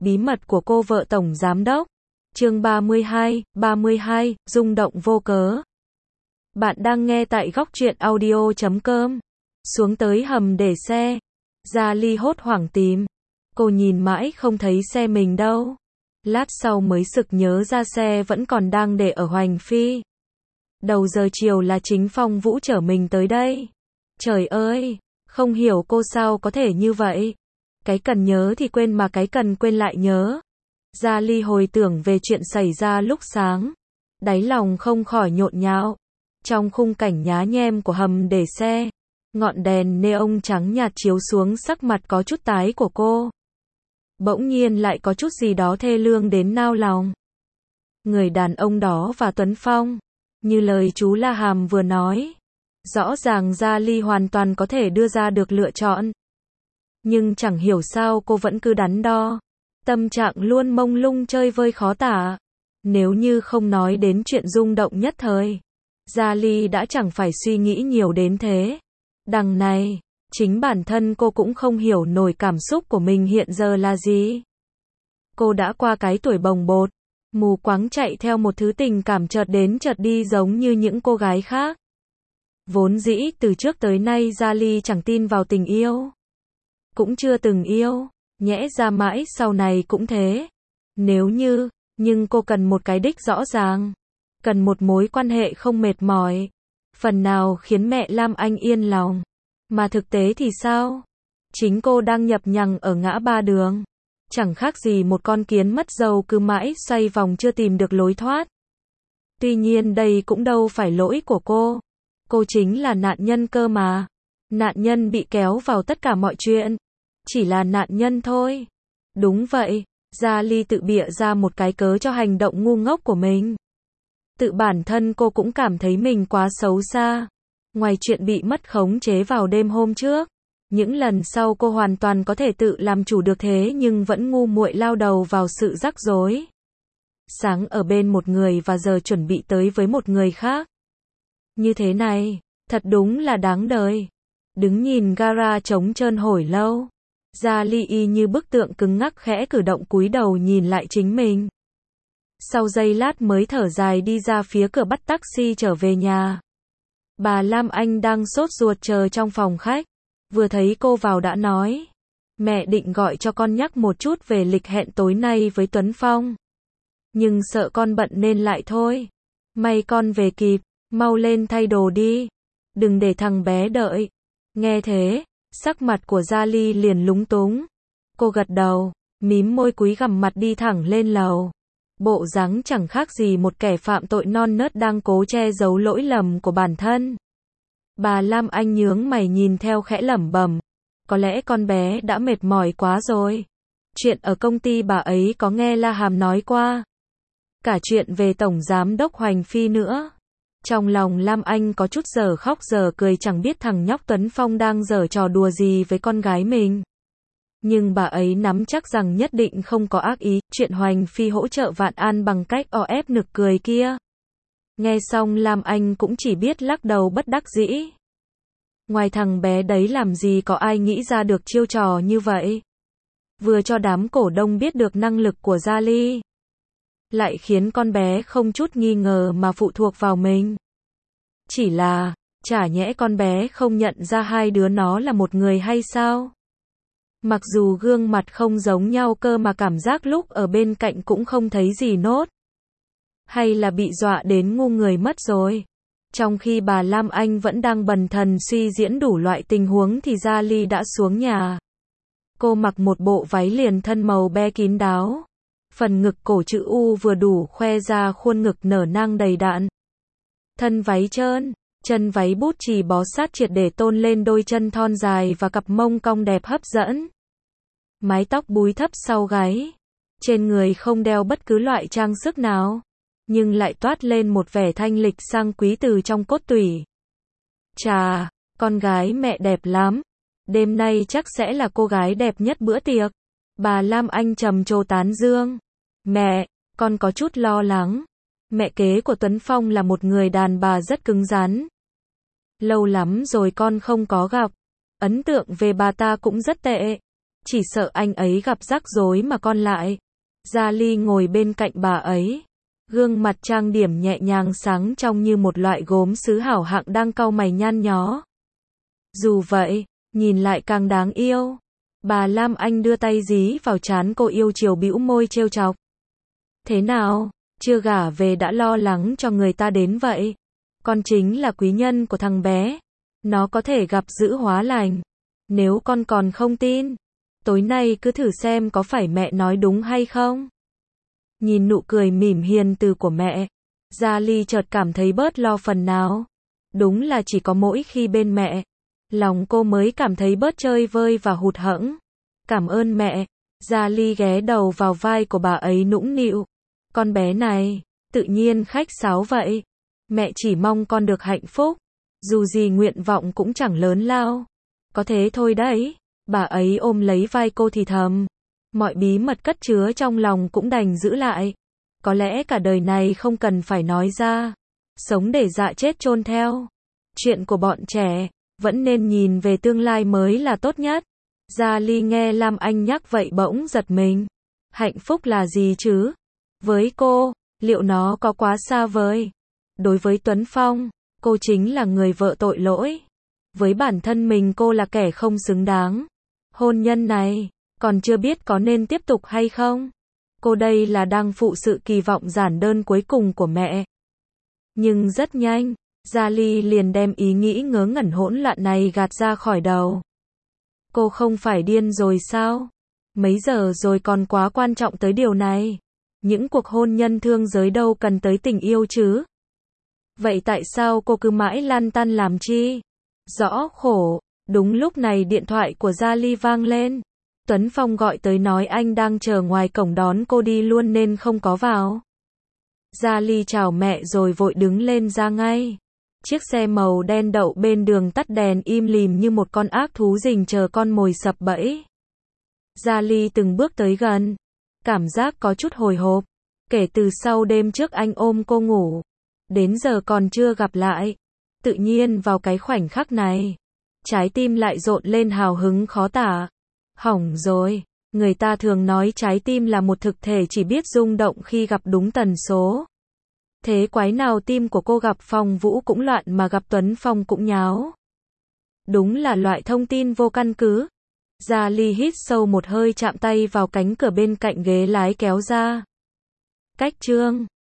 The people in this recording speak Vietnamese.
bí mật của cô vợ tổng giám đốc. Chương 32, rung động vô cớ. Bạn đang nghe tại góc truyện audio.com. Xuống tới hầm để xe. Gia Ly hốt hoảng tìm. Cô nhìn mãi không thấy xe mình đâu. Lát sau mới sực nhớ ra xe vẫn còn đang để ở Hoành Phi. Đầu giờ chiều là chính Phong Vũ chở mình tới đây. Trời ơi, không hiểu cô sao có thể như vậy. Cái cần nhớ thì quên mà cái cần quên lại nhớ. Gia Ly hồi tưởng về chuyện xảy ra lúc sáng. Đáy lòng không khỏi nhộn nhạo. Trong khung cảnh nhá nhem của hầm để xe, ngọn đèn neon trắng nhạt chiếu xuống sắc mặt có chút tái của cô. Bỗng nhiên lại có chút gì đó thê lương đến nao lòng. Người đàn ông đó và Tuấn Phong, như lời chú La Hàm vừa nói. Rõ ràng Gia Ly hoàn toàn có thể đưa ra được lựa chọn. Nhưng chẳng hiểu sao cô vẫn cứ đắn đo. Tâm trạng luôn mông lung chơi vơi khó tả. Nếu như không nói đến chuyện rung động nhất thời, Gia Ly đã chẳng phải suy nghĩ nhiều đến thế. Đằng này, chính bản thân cô cũng không hiểu nổi cảm xúc của mình hiện giờ là gì. Cô đã qua cái tuổi bồng bột, mù quáng chạy theo một thứ tình cảm chợt đến chợt đi giống như những cô gái khác. Vốn dĩ từ trước tới nay Gia Ly chẳng tin vào tình yêu. Cũng chưa từng yêu, nhẽ ra mãi sau này cũng thế. Nếu như, nhưng cô cần một cái đích rõ ràng. Cần một mối quan hệ không mệt mỏi. Phần nào khiến mẹ Lam Anh yên lòng. Mà thực tế thì sao? Chính cô đang nhập nhằng ở ngã ba đường. Chẳng khác gì một con kiến mất dâu cứ mãi xoay vòng chưa tìm được lối thoát. Tuy nhiên đây cũng đâu phải lỗi của cô. Cô chính là nạn nhân cơ mà. Nạn nhân bị kéo vào tất cả mọi chuyện. Chỉ là nạn nhân thôi. Đúng vậy, Gia Ly tự bịa ra một cái cớ cho hành động ngu ngốc của mình. Tự bản thân cô cũng cảm thấy mình quá xấu xa. Ngoài chuyện bị mất khống chế vào đêm hôm trước, những lần sau cô hoàn toàn có thể tự làm chủ được thế nhưng vẫn ngu muội lao đầu vào sự rắc rối. Sáng ở bên một người và giờ chuẩn bị tới với một người khác. Như thế này, thật đúng là đáng đời. Đứng nhìn gara trống trơn hồi lâu, Gia Ly y như bức tượng cứng ngắc khẽ cử động cúi đầu nhìn lại chính mình. Sau giây lát mới thở dài đi ra phía cửa bắt taxi trở về nhà. Bà Lam Anh đang sốt ruột chờ trong phòng khách. Vừa thấy cô vào đã nói. Mẹ định gọi cho con nhắc một chút về lịch hẹn tối nay với Tuấn Phong. Nhưng sợ con bận nên lại thôi. May con về kịp, mau lên thay đồ đi. Đừng để thằng bé đợi. Nghe thế, sắc mặt của Gia Ly liền lúng túng. Cô gật đầu, mím môi cúi gằm mặt đi thẳng lên lầu. Bộ dáng chẳng khác gì một kẻ phạm tội non nớt đang cố che giấu lỗi lầm của bản thân. Bà Lam Anh nhướng mày nhìn theo khẽ lẩm bẩm. Có lẽ con bé đã mệt mỏi quá rồi. Chuyện ở công ty bà ấy có nghe La Hàm nói qua. Cả chuyện về Tổng Giám đốc Hoành Phi nữa. Trong lòng Lam Anh có chút giờ khóc giờ cười chẳng biết thằng nhóc Tuấn Phong đang giở trò đùa gì với con gái mình. Nhưng bà ấy nắm chắc rằng nhất định không có ác ý, chuyện Hoành Phi hỗ trợ Vạn An bằng cách o ép nực cười kia. Nghe xong Lam Anh cũng chỉ biết lắc đầu bất đắc dĩ. Ngoài thằng bé đấy làm gì có ai nghĩ ra được chiêu trò như vậy. Vừa cho đám cổ đông biết được năng lực của Gia Ly, lại khiến con bé không chút nghi ngờ mà phụ thuộc vào mình. Chỉ là, chả nhẽ con bé không nhận ra hai đứa nó là một người hay sao? Mặc dù gương mặt không giống nhau cơ mà cảm giác lúc ở bên cạnh cũng không thấy gì nốt. Hay là bị dọa đến ngu người mất rồi. Trong khi bà Lam Anh vẫn đang bần thần suy diễn đủ loại tình huống thì Gia Ly đã xuống nhà. Cô mặc một bộ váy liền thân màu be kín đáo. Phần ngực cổ chữ U vừa đủ khoe ra khuôn ngực nở nang đầy đặn. Thân váy trơn, chân váy bút chì bó sát triệt để tôn lên đôi chân thon dài và cặp mông cong đẹp hấp dẫn. Mái tóc búi thấp sau gáy. Trên người không đeo bất cứ loại trang sức nào, nhưng lại toát lên một vẻ thanh lịch sang quý từ trong cốt tủy. Chà, con gái mẹ đẹp lắm. Đêm nay chắc sẽ là cô gái đẹp nhất bữa tiệc. Bà Lam Anh trầm trồ tán dương. Mẹ, con có chút lo lắng. Mẹ kế của Tuấn Phong là một người đàn bà rất cứng rắn. Lâu lắm rồi con không có gặp. Ấn tượng về bà ta cũng rất tệ. chỉ sợ anh ấy gặp rắc rối mà con lại. Gia Ly ngồi bên cạnh bà ấy, gương mặt trang điểm nhẹ nhàng sáng trong như một loại gốm sứ hảo hạng đang cau mày nhăn nhó. Dù vậy, nhìn lại càng đáng yêu. Bà Lam Anh đưa tay dí vào trán cô, yêu chiều bĩu môi trêu chọc. Thế nào, chưa gả về đã lo lắng cho người ta đến vậy? Con chính là quý nhân của thằng bé. Nó có thể gặp dữ hóa lành. Nếu con còn không tin, tối nay cứ thử xem có phải mẹ nói đúng hay không. Nhìn nụ cười mỉm hiền từ của mẹ, Gia Ly chợt cảm thấy bớt lo phần nào. Đúng là chỉ có mỗi khi bên mẹ, lòng cô mới cảm thấy bớt chơi vơi và hụt hẫng. Cảm ơn mẹ. Gia Ly ghé đầu vào vai của bà ấy nũng nịu. Con bé này, tự nhiên khách sáo vậy. Mẹ chỉ mong con được hạnh phúc. Dù gì nguyện vọng cũng chẳng lớn lao. Có thế thôi đấy. Bà ấy ôm lấy vai cô thì thầm. Mọi bí mật cất chứa trong lòng cũng đành giữ lại. Có lẽ cả đời này không cần phải nói ra. Sống để dạ chết chôn theo. Chuyện của bọn trẻ, vẫn nên nhìn về tương lai mới là tốt nhất. Gia Ly nghe Lam Anh nhắc vậy bỗng giật mình. Hạnh phúc là gì chứ? Với cô, liệu nó có quá xa vời? Đối với Tuấn Phong, cô chính là người vợ tội lỗi. Với bản thân mình cô là kẻ không xứng đáng. Hôn nhân này, còn chưa biết có nên tiếp tục hay không. Cô đây là đang phụ sự kỳ vọng giản đơn cuối cùng của mẹ. Nhưng rất nhanh, Gia Ly liền đem ý nghĩ ngớ ngẩn hỗn loạn này gạt ra khỏi đầu. Cô không phải điên rồi sao? Mấy giờ rồi còn quá quan trọng tới điều này. Những cuộc hôn nhân thương giới đâu cần tới tình yêu chứ. Vậy tại sao cô cứ mãi lăn tăn làm chi? Rõ khổ. Đúng lúc này điện thoại của Gia Ly vang lên. Tuấn Phong gọi tới nói anh đang chờ ngoài cổng đón cô đi luôn nên không có vào. Gia Ly chào mẹ rồi vội đứng lên ra ngay. Chiếc xe màu đen đậu bên đường tắt đèn im lìm như một con ác thú rình chờ con mồi sập bẫy. Gia Ly từng bước tới gần. Cảm giác có chút hồi hộp. Kể từ sau đêm trước anh ôm cô ngủ, đến giờ còn chưa gặp lại. Tự nhiên vào cái khoảnh khắc này, trái tim lại rộn lên hào hứng khó tả. Hỏng rồi, người ta thường nói trái tim là một thực thể chỉ biết rung động khi gặp đúng tần số. Thế quái nào tim của cô gặp Phong Vũ cũng loạn mà gặp Tuấn Phong cũng nháo. Đúng là loại thông tin vô căn cứ. Gia Ly hít sâu một hơi, chạm tay vào cánh cửa bên cạnh ghế lái kéo ra. Cách chương